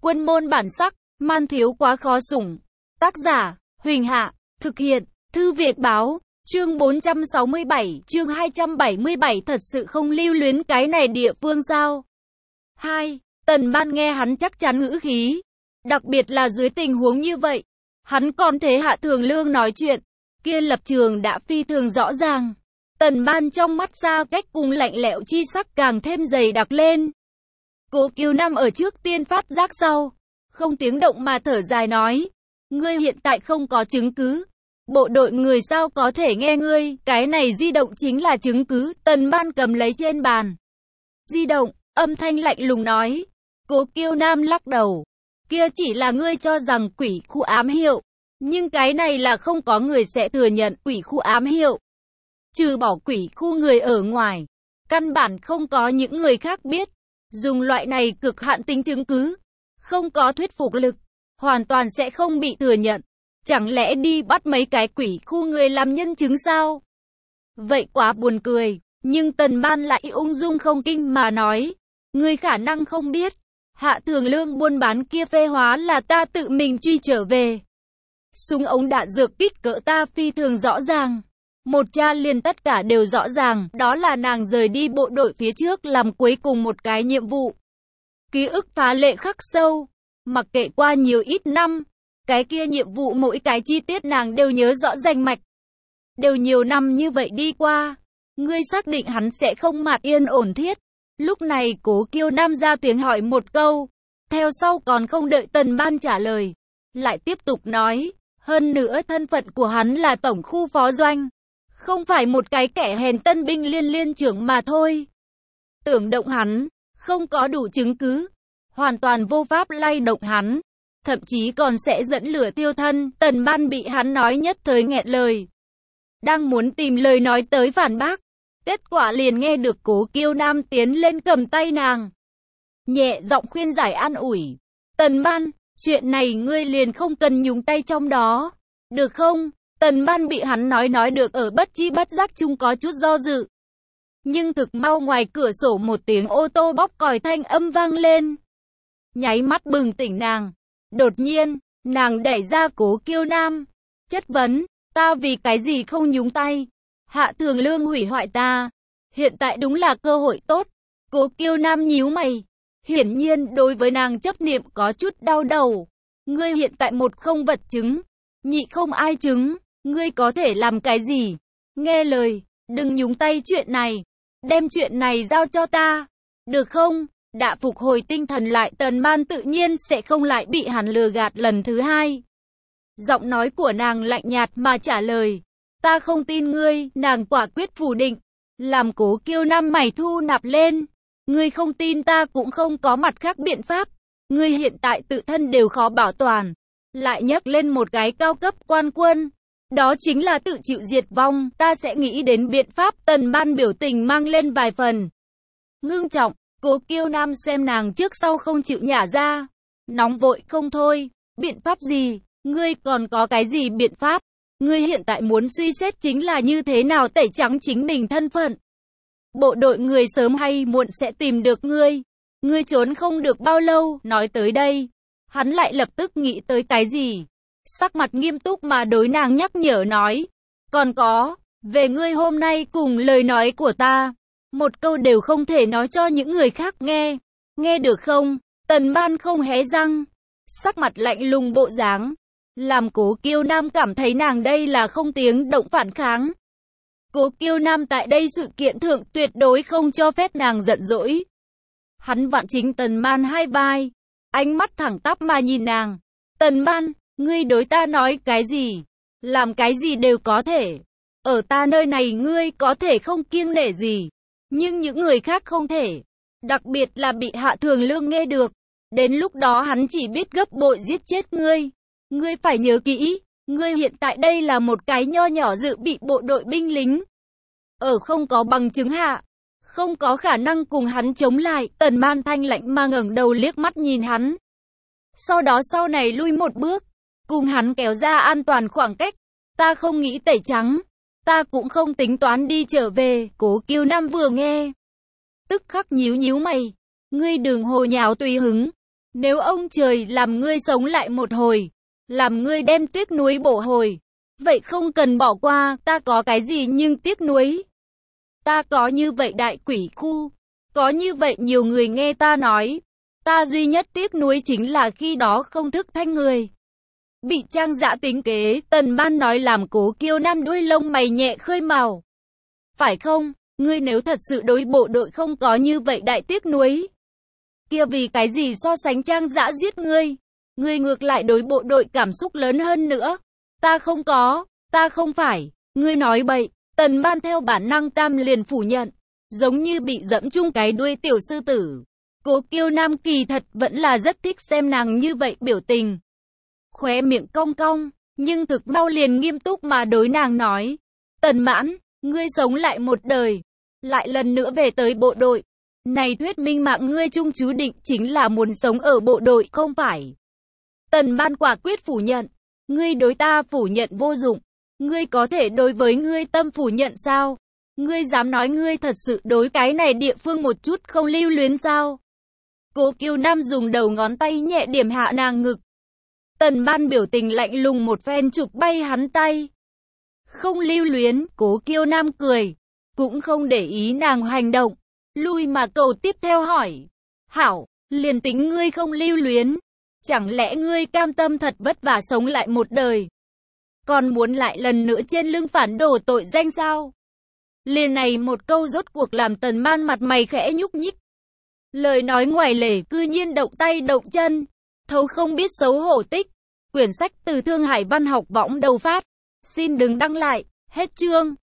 Quân môn bản sắc, man thiếu quá khó sủng. Tác giả, Huỳnh Hạ, thực hiện, Thư Việt Báo, chương 467, chương 277 thật sự không lưu luyến cái này địa phương sao? 2. Tần Ban nghe hắn chắc chắn ngữ khí. Đặc biệt là dưới tình huống như vậy, hắn còn thế Hạ Thường Lương nói chuyện, kia lập trường đã phi thường rõ ràng. Tần Ban trong mắt xa cách cùng lạnh lẽo chi sắc càng thêm dày đặc lên. Cố Kiều Nam ở trước tiên phát giác sau, không tiếng động mà thở dài nói, ngươi hiện tại không có chứng cứ. Bộ đội người sao có thể nghe ngươi, cái này di động chính là chứng cứ. Tần Ban cầm lấy trên bàn di động, âm thanh lạnh lùng nói. Cố Kiều Nam lắc đầu, kia chỉ là ngươi cho rằng quỷ khu ám hiệu, nhưng cái này là không có người sẽ thừa nhận quỷ khu ám hiệu. Trừ bỏ quỷ khu người ở ngoài, căn bản không có những người khác biết. Dùng loại này cực hạn tính chứng cứ, không có thuyết phục lực, hoàn toàn sẽ không bị thừa nhận. Chẳng lẽ đi bắt mấy cái quỷ khu người làm nhân chứng sao? Vậy quá buồn cười, nhưng Tần Ban lại ung dung không kinh mà nói, ngươi khả năng không biết, Hạ Thường Lương buôn bán kia phê hóa là ta tự mình truy trở về. Súng ống đạn dược kích cỡ ta phi thường rõ ràng. Một tra liền tất cả đều rõ ràng, đó là nàng rời đi bộ đội phía trước làm cuối cùng một cái nhiệm vụ. Ký ức phá lệ khắc sâu, mặc kệ qua nhiều ít năm, cái kia nhiệm vụ mỗi cái chi tiết nàng đều nhớ rõ rành mạch. Đều nhiều năm như vậy đi qua, ngươi xác định hắn sẽ không mạt yên ổn thiết. Lúc này Cố Kiều Nam ra tiếng hỏi một câu, theo sau còn không đợi Tần Ban trả lời, lại tiếp tục nói, hơn nữa thân phận của hắn là tổng khu phó doanh, không phải một cái kẻ hèn tân binh liên trưởng mà thôi. Tưởng động hắn, không có đủ chứng cứ, hoàn toàn vô pháp lay động hắn, thậm chí còn sẽ dẫn lửa tiêu thân. Tần Ban bị hắn nói nhất thời nghẹn lời, đang muốn tìm lời nói tới phản bác, kết quả liền nghe được Cố Kiều Nam tiến lên cầm tay nàng, nhẹ giọng khuyên giải an ủi. Tần Ban, chuyện này ngươi liền không cần nhúng tay trong đó, được không? Tần Ban bị hắn nói được ở bất chi bất giác chung có chút do dự. Nhưng thực mau ngoài cửa sổ một tiếng ô tô bóp còi thanh âm vang lên, nháy mắt bừng tỉnh nàng. Đột nhiên, nàng đẩy ra Cố Kiều Nam, chất vấn, ta vì cái gì không nhúng tay? Hạ Thường Lương hủy hoại ta, hiện tại đúng là cơ hội tốt. Cố Kiều Nam nhíu mày, hiển nhiên đối với nàng chấp niệm có chút đau đầu. Ngươi hiện tại một không vật chứng, nhị không ai chứng, ngươi có thể làm cái gì? Nghe lời, đừng nhúng tay chuyện này, đem chuyện này giao cho ta, được không? Đã phục hồi tinh thần lại Tần Ban tự nhiên sẽ không lại bị hắn lừa gạt lần thứ hai. Giọng nói của nàng lạnh nhạt mà trả lời, ta không tin ngươi. Nàng quả quyết phủ định, làm Cố Kiều Nam mày thu nạp lên. Ngươi không tin ta cũng không có mặt khác biện pháp. Ngươi hiện tại tự thân đều khó bảo toàn, lại nhắc lên một cái cao cấp quan quân, đó chính là tự chịu diệt vong. Ta sẽ nghĩ đến biện pháp. Tần Ban biểu tình mang lên vài phần ngưng trọng. Cố Kiều Nam xem nàng trước sau không chịu nhả ra, nóng vội không thôi. Biện pháp gì? Ngươi còn có cái gì biện pháp? Ngươi hiện tại muốn suy xét chính là như thế nào tẩy trắng chính mình thân phận. Bộ đội người sớm hay muộn sẽ tìm được ngươi. Ngươi trốn không được bao lâu. Nói tới đây, hắn lại lập tức nghĩ tới cái gì, sắc mặt nghiêm túc mà đối nàng nhắc nhở nói, còn có, về ngươi hôm nay cùng lời nói của ta, một câu đều không thể nói cho những người khác nghe, nghe được không? Tần Ban không hé răng, sắc mặt lạnh lùng bộ dáng, làm Cố Kiều Nam cảm thấy nàng đây là không tiếng động phản kháng. Cố Kiều Nam tại đây sự kiện thượng tuyệt đối không cho phép nàng giận dỗi. Hắn vặn chính Tần Ban hai vai, ánh mắt thẳng tắp mà nhìn nàng. Tần Ban, ngươi đối ta nói cái gì, làm cái gì đều có thể. Ở ta nơi này ngươi có thể không kiêng nể gì, nhưng những người khác không thể. Đặc biệt là bị Hạ Thường Lương nghe được. Đến lúc đó hắn chỉ biết gấp bội giết chết ngươi. Ngươi phải nhớ kỹ, ngươi hiện tại đây là một cái nho nhỏ dự bị bộ đội binh lính. Ở không có bằng chứng hạ, không có khả năng cùng hắn chống lại. Tần Ban thanh lạnh mà ngẩng đầu liếc mắt nhìn hắn. Sau đó sau này lui một bước, cùng hắn kéo ra an toàn khoảng cách. Ta không nghĩ tẩy trắng, ta cũng không tính toán đi trở về. Cố Kiều Nam vừa nghe, tức khắc nhíu nhíu mày. Ngươi đừng hồ nháo tùy hứng. Nếu ông trời làm ngươi sống lại một hồi, làm ngươi đem tiếc nuối bổ hồi, vậy không cần bỏ qua, ta có cái gì nhưng tiếc nuối. Ta có như vậy đại quỷ khu, có như vậy nhiều người nghe ta nói. Ta duy nhất tiếc nuối chính là khi đó không thức thanh người. Bị Trang Dã tính kế, Tần Ban nói làm Cố Kiêu Nam đuôi lông mày nhẹ khơi mào. Phải không, ngươi nếu thật sự đối bộ đội không có như vậy đại tiếc nuối, kia vì cái gì so sánh Trang Dã giết ngươi? Ngươi ngược lại đối bộ đội cảm xúc lớn hơn nữa. Ta không có, ta không phải, ngươi nói bậy. Tần Ban theo bản năng tam liền phủ nhận, giống như bị dẫm chung cái đuôi tiểu sư tử. Cố Kiêu Nam kỳ thật vẫn là rất thích xem nàng như vậy biểu tình. Khóe miệng cong cong, nhưng thực mau liền nghiêm túc mà đối nàng nói. Tần Mãn, ngươi sống lại một đời, lại lần nữa về tới bộ đội. Này thuyết minh mạng ngươi chung chú định chính là muốn sống ở bộ đội không phải. Tần Ban quả quyết phủ nhận. Ngươi đối ta phủ nhận vô dụng. Ngươi có thể đối với ngươi tâm phủ nhận sao? Ngươi dám nói ngươi thật sự đối cái này địa phương một chút không lưu luyến sao? Cố Kiêu Nam dùng đầu ngón tay nhẹ điểm hạ nàng ngực. Tần Ban biểu tình lạnh lùng một phen chụp bay hắn tay. Không lưu luyến, Cố Kiêu Nam cười, cũng không để ý nàng hành động. Lui mà cầu tiếp theo hỏi. Hảo, liền tính ngươi không lưu luyến, chẳng lẽ ngươi cam tâm thật vất vả sống lại một đời, còn muốn lại lần nữa trên lưng phản đổ tội danh sao? Liền này một câu rốt cuộc làm Tần Ban mặt mày khẽ nhúc nhích. Lời nói ngoài lề cư nhiên động tay động chân, thấu không biết xấu hổ tích. Quyển sách từ Thương Hải Văn học võng đầu phát. Xin đừng đăng lại, hết chương.